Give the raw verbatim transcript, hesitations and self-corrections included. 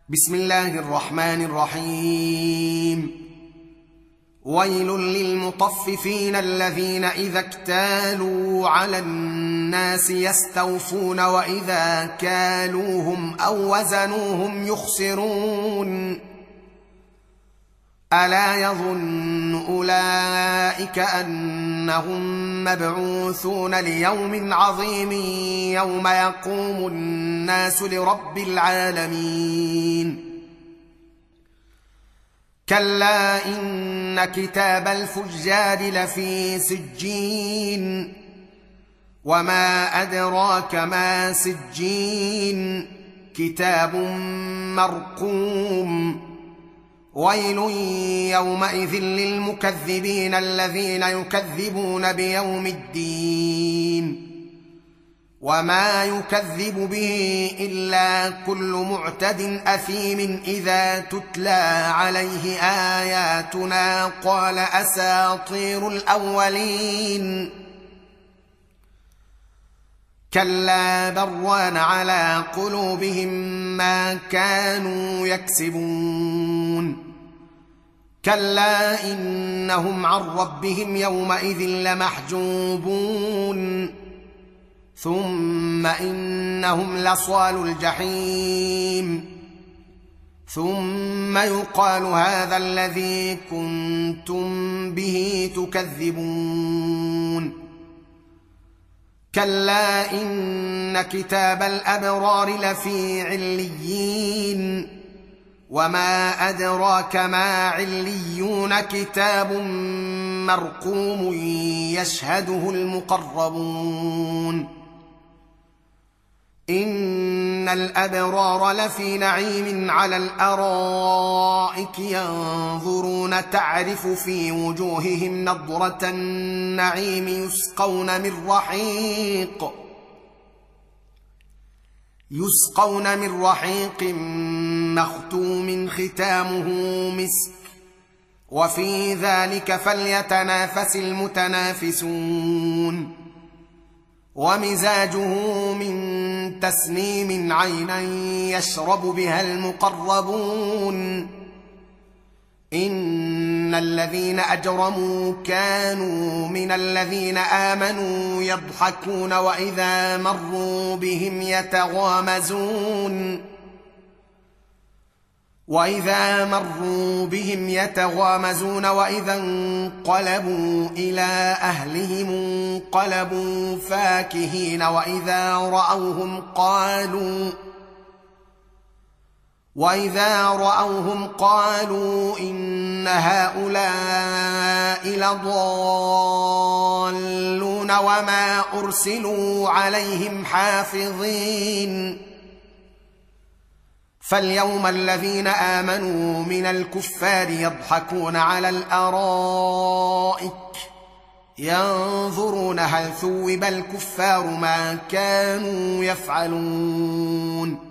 بسم الله الرحمن الرحيم. ويل للمطففين الذين إذا اكتالوا على الناس يستوفون وإذا كالوهم أو وزنوهم يخسرون. ألا يظن أولئك أنهم مبعوثون ليوم عظيم يوم يقوم الناس لرب العالمين. كلا إن كتاب الفجار لفي سجين وما أدراك ما سجين كتاب مرقوم. ويل يومئذ للمكذبين الذين يكذبون بيوم الدين وما يكذب به إلا كل معتد أثيم إذا تتلى عليه آياتنا قال أساطير الأولين. كلا بران على قلوبهم ما كانوا يكسبون. كلا إنهم عن ربهم يومئذ لمحجوبون ثم إنهم لصال الجحيم ثم يقال هذا الذي كنتم به تكذبون. كلا إن كتاب الأبرار لفي عليين وما أدراك ما عليون كتاب مرقوم يشهده المقربون. إن الأبرار لفي نعيم على الأرائك ينظرون تعرف في وجوههم نضرة النعيم يسقون من رحيق يسقون من رحيق مختوم ختامه مسك وفي ذلك فليتنافس المتنافسون. ومزاجه من تسنيم عينا يشرب بها المقربون. إن الذين أجرموا كانوا من الذين آمنوا يضحكون وإذا مروا بهم يتغامزون وإذا مروا بهم يتغامزون وإذا انقلبوا إلى أهلهم انقلبوا فاكهين وإذا رأوهم قالوا وإذا رأوهم قالوا إن هؤلاء لضالون وما أرسلوا عليهم حافظين. فاليوم الذين آمنوا من الكفار يضحكون على الأرائك ينظرون هل ثوب الكفار ما كانوا يفعلون.